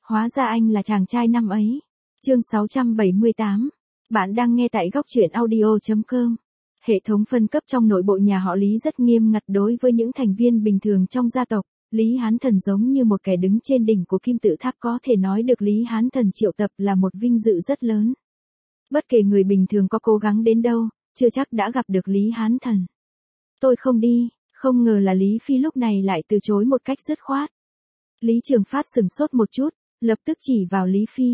Hóa ra anh là chàng trai năm ấy. Chương 678. Bạn đang nghe tại góc truyện audio.com. Hệ thống phân cấp trong nội bộ nhà họ Lý rất nghiêm ngặt đối với những thành viên bình thường trong gia tộc. Lý Hán Thần giống như một kẻ đứng trên đỉnh của kim tự tháp, có thể nói được Lý Hán Thần triệu tập là một vinh dự rất lớn. Bất kể người bình thường có cố gắng đến đâu, chưa chắc đã gặp được Lý Hán Thần. Tôi không đi. Không ngờ là Lý Phi lúc này lại từ chối một cách dứt khoát. Lý Trường Phát sửng sốt một chút, lập tức chỉ vào Lý Phi.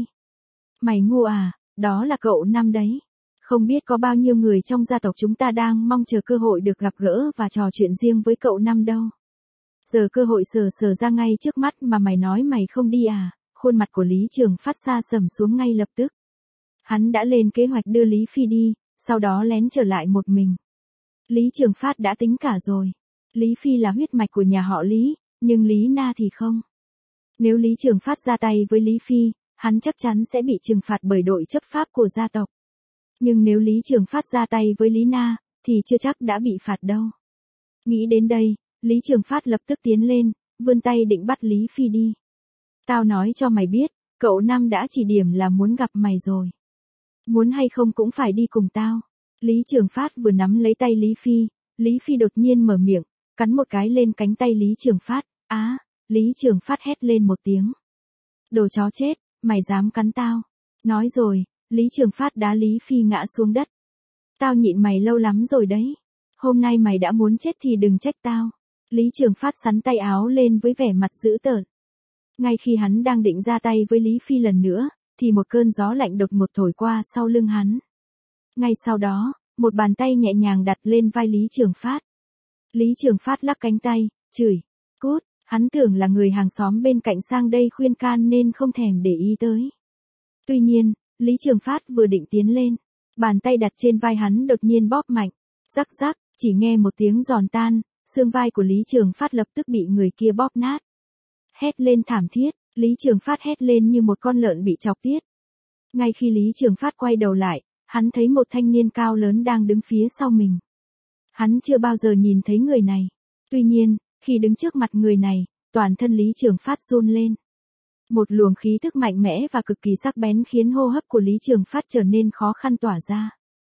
Mày ngu à, đó là cậu Năm đấy. Không biết có bao nhiêu người trong gia tộc chúng ta đang mong chờ cơ hội được gặp gỡ và trò chuyện riêng với cậu Năm đâu. Giờ cơ hội sờ ra ngay trước mắt mà mày nói mày không đi à? Khuôn mặt của Lý Trường Phát sa sầm xuống ngay lập tức. Hắn đã lên kế hoạch đưa Lý Phi đi, sau đó lén trở lại một mình. Lý Trường Phát đã tính cả rồi. Lý Phi là huyết mạch của nhà họ Lý, nhưng Lý Na thì không. Nếu Lý Trường Phát ra tay với Lý Phi, hắn chắc chắn sẽ bị trừng phạt bởi đội chấp pháp của gia tộc. Nhưng nếu Lý Trường Phát ra tay với Lý Na, thì chưa chắc đã bị phạt đâu. Nghĩ đến đây, Lý Trường Phát lập tức tiến lên, vươn tay định bắt Lý Phi đi. Tao nói cho mày biết, cậu Năm đã chỉ điểm là muốn gặp mày rồi. Muốn hay không cũng phải đi cùng tao. Lý Trường Phát vừa nắm lấy tay Lý Phi đột nhiên mở miệng, cắn một cái lên cánh tay Lý Trường Phát. Á, Lý Trường Phát hét lên một tiếng. Đồ chó chết, mày dám cắn tao. Nói rồi, Lý Trường Phát đá Lý Phi ngã xuống đất. Tao nhịn mày lâu lắm rồi đấy. Hôm nay mày đã muốn chết thì đừng trách tao. Lý Trường Phát xắn tay áo lên với vẻ mặt dữ tợn. Ngay khi hắn đang định ra tay với Lý Phi lần nữa, thì một cơn gió lạnh đột ngột thổi qua sau lưng hắn. Ngay sau đó, một bàn tay nhẹ nhàng đặt lên vai Lý Trường Phát. Lý Trường Phát lắc cánh tay, chửi, cút, hắn tưởng là người hàng xóm bên cạnh sang đây khuyên can nên không thèm để ý tới. Tuy nhiên, Lý Trường Phát vừa định tiến lên, bàn tay đặt trên vai hắn đột nhiên bóp mạnh, rắc rắc, chỉ nghe một tiếng giòn tan, xương vai của Lý Trường Phát lập tức bị người kia bóp nát. Hét lên thảm thiết, Lý Trường Phát hét lên như một con lợn bị chọc tiết. Ngay khi Lý Trường Phát quay đầu lại, hắn thấy một thanh niên cao lớn đang đứng phía sau mình. Hắn chưa bao giờ nhìn thấy người này. Tuy nhiên, khi đứng trước mặt người này, toàn thân Lý Trường Phát run lên. Một luồng khí tức mạnh mẽ và cực kỳ sắc bén khiến hô hấp của Lý Trường Phát trở nên khó khăn tỏa ra.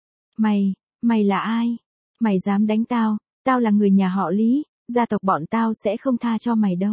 Mày là ai? Mày dám đánh tao? Tao là người nhà họ Lý, gia tộc bọn tao sẽ không tha cho mày đâu.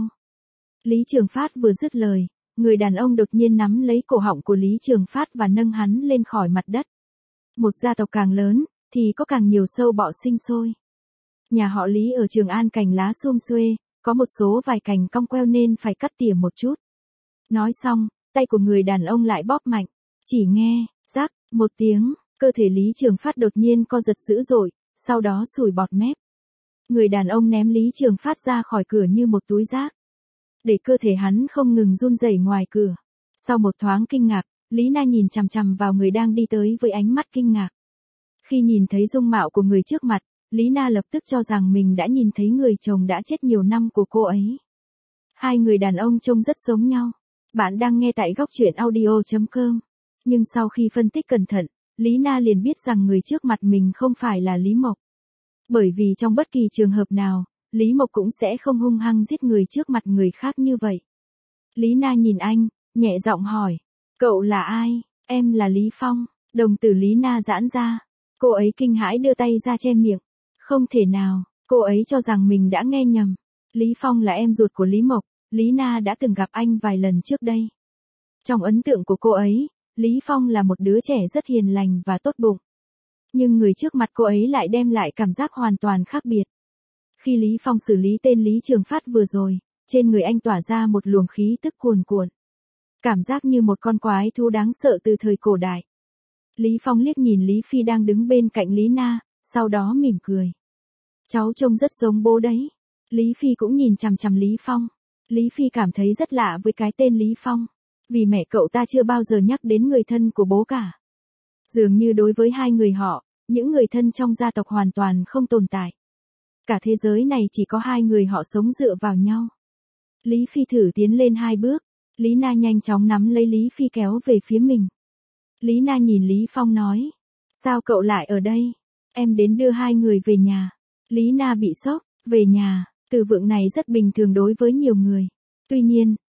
Lý Trường Phát vừa dứt lời, người đàn ông đột nhiên nắm lấy cổ họng của Lý Trường Phát và nâng hắn lên khỏi mặt đất. Một gia tộc càng lớn, thì có càng nhiều sâu bọ sinh sôi. Nhà họ Lý ở Trường An cành lá sum xuê, có một số vài cành cong queo nên phải cắt tỉa một chút. Nói xong, tay của người đàn ông lại bóp mạnh, chỉ nghe, rắc, một tiếng, cơ thể Lý Trường Phát đột nhiên co giật dữ dội, sau đó sùi bọt mép. Người đàn ông ném Lý Trường Phát ra khỏi cửa như một túi rác, để cơ thể hắn không ngừng run rẩy ngoài cửa. Sau một thoáng kinh ngạc, Lý Na nhìn chằm chằm vào người đang đi tới với ánh mắt kinh ngạc. Khi nhìn thấy dung mạo của người trước mặt, Lý Na lập tức cho rằng mình đã nhìn thấy người chồng đã chết nhiều năm của cô ấy. Hai người đàn ông trông rất giống nhau. Bạn đang nghe tại góc truyện audio.com. Nhưng sau khi phân tích cẩn thận, Lý Na liền biết rằng người trước mặt mình không phải là Lý Mộc. Bởi vì trong bất kỳ trường hợp nào, Lý Mộc cũng sẽ không hung hăng giết người trước mặt người khác như vậy. Lý Na nhìn anh, nhẹ giọng hỏi. Cậu là ai? Em là Lý Phong. Đồng tử Lý Na giãn ra. Cô ấy kinh hãi đưa tay ra che miệng. Không thể nào, cô ấy cho rằng mình đã nghe nhầm. Lý Phong là em ruột của Lý Mộc. Lý Na đã từng gặp anh vài lần trước đây. Trong ấn tượng của cô ấy, Lý Phong là một đứa trẻ rất hiền lành và tốt bụng. Nhưng người trước mặt cô ấy lại đem lại cảm giác hoàn toàn khác biệt. Khi Lý Phong xử lý tên Lý Trường Phát vừa rồi, trên người anh tỏa ra một luồng khí tức cuồn cuộn. Cảm giác như một con quái thú đáng sợ từ thời cổ đại. Lý Phong liếc nhìn Lý Phi đang đứng bên cạnh Lý Na, sau đó mỉm cười. Cháu trông rất giống bố đấy. Lý Phi cũng nhìn chằm chằm Lý Phong. Lý Phi cảm thấy rất lạ với cái tên Lý Phong. Vì mẹ cậu ta chưa bao giờ nhắc đến người thân của bố cả. Dường như đối với hai người họ, những người thân trong gia tộc hoàn toàn không tồn tại. Cả thế giới này chỉ có hai người họ sống dựa vào nhau. Lý Phi thử tiến lên 2 bước. Lý Na nhanh chóng nắm lấy Lý Phi kéo về phía mình. Lý Na nhìn Lý Phong nói. Sao cậu lại ở đây? Em đến đưa hai người về nhà. Lý Na bị sốc. Về nhà, từ vựng này rất bình thường đối với nhiều người. Tuy nhiên,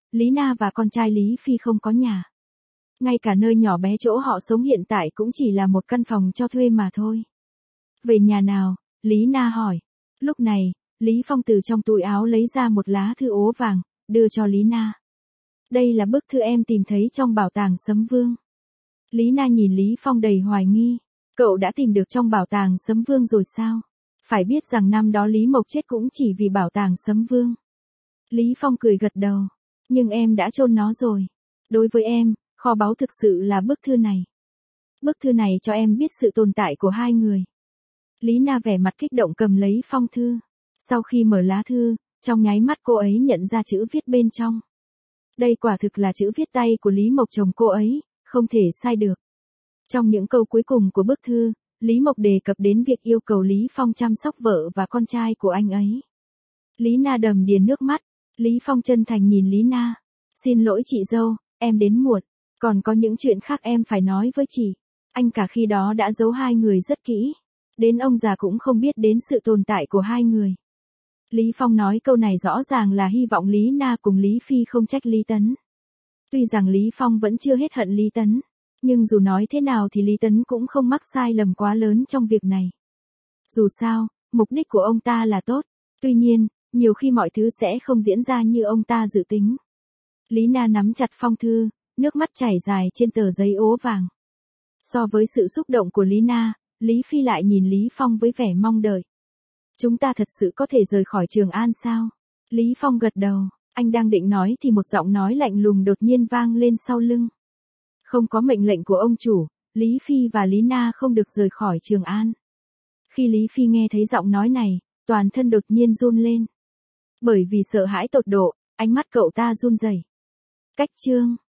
Lý Na và con trai Lý Phi không có nhà. Ngay cả nơi nhỏ bé chỗ họ sống hiện tại cũng chỉ là một căn phòng cho thuê mà thôi. Về nhà nào? Lý Na hỏi. Lúc này, Lý Phong từ trong túi áo lấy ra một lá thư ố vàng, đưa cho Lý Na. Đây là bức thư em tìm thấy trong bảo tàng Sấm Vương. Lý Na nhìn Lý Phong đầy hoài nghi. Cậu đã tìm được trong bảo tàng Sấm Vương rồi sao? Phải biết rằng năm đó Lý Mộc chết cũng chỉ vì bảo tàng Sấm Vương. Lý Phong cười gật đầu. Nhưng em đã chôn nó rồi. Đối với em, kho báu thực sự là bức thư này. Bức thư này cho em biết sự tồn tại của hai người. Lý Na vẻ mặt kích động cầm lấy phong thư. Sau khi mở lá thư, trong nháy mắt cô ấy nhận ra chữ viết bên trong. Đây quả thực là chữ viết tay của Lý Mộc chồng cô ấy, không thể sai được. Trong những câu cuối cùng của bức thư, Lý Mộc đề cập đến việc yêu cầu Lý Phong chăm sóc vợ và con trai của anh ấy. Lý Na đầm đìa nước mắt. Lý Phong chân thành nhìn Lý Na. Xin lỗi chị dâu, em đến muộn. Còn có những chuyện khác em phải nói với chị. Anh cả khi đó đã giấu hai người rất kỹ. Đến ông già cũng không biết đến sự tồn tại của hai người. Lý Phong nói câu này rõ ràng là hy vọng Lý Na cùng Lý Phi không trách Lý Tấn. Tuy rằng Lý Phong vẫn chưa hết hận Lý Tấn, nhưng dù nói thế nào thì Lý Tấn cũng không mắc sai lầm quá lớn trong việc này. Dù sao, mục đích của ông ta là tốt. Tuy nhiên, nhiều khi mọi thứ sẽ không diễn ra như ông ta dự tính. Lý Na nắm chặt phong thư, nước mắt chảy dài trên tờ giấy ố vàng. So với sự xúc động của Lý Na, Lý Phi lại nhìn Lý Phong với vẻ mong đợi. Chúng ta thật sự có thể rời khỏi Trường An sao? Lý Phong gật đầu, anh đang định nói thì một giọng nói lạnh lùng đột nhiên vang lên sau lưng. Không có mệnh lệnh của ông chủ, Lý Phi và Lý Na không được rời khỏi Trường An. Khi Lý Phi nghe thấy giọng nói này, toàn thân đột nhiên run lên. Bởi vì sợ hãi tột độ, ánh mắt cậu ta run rẩy. Cách chương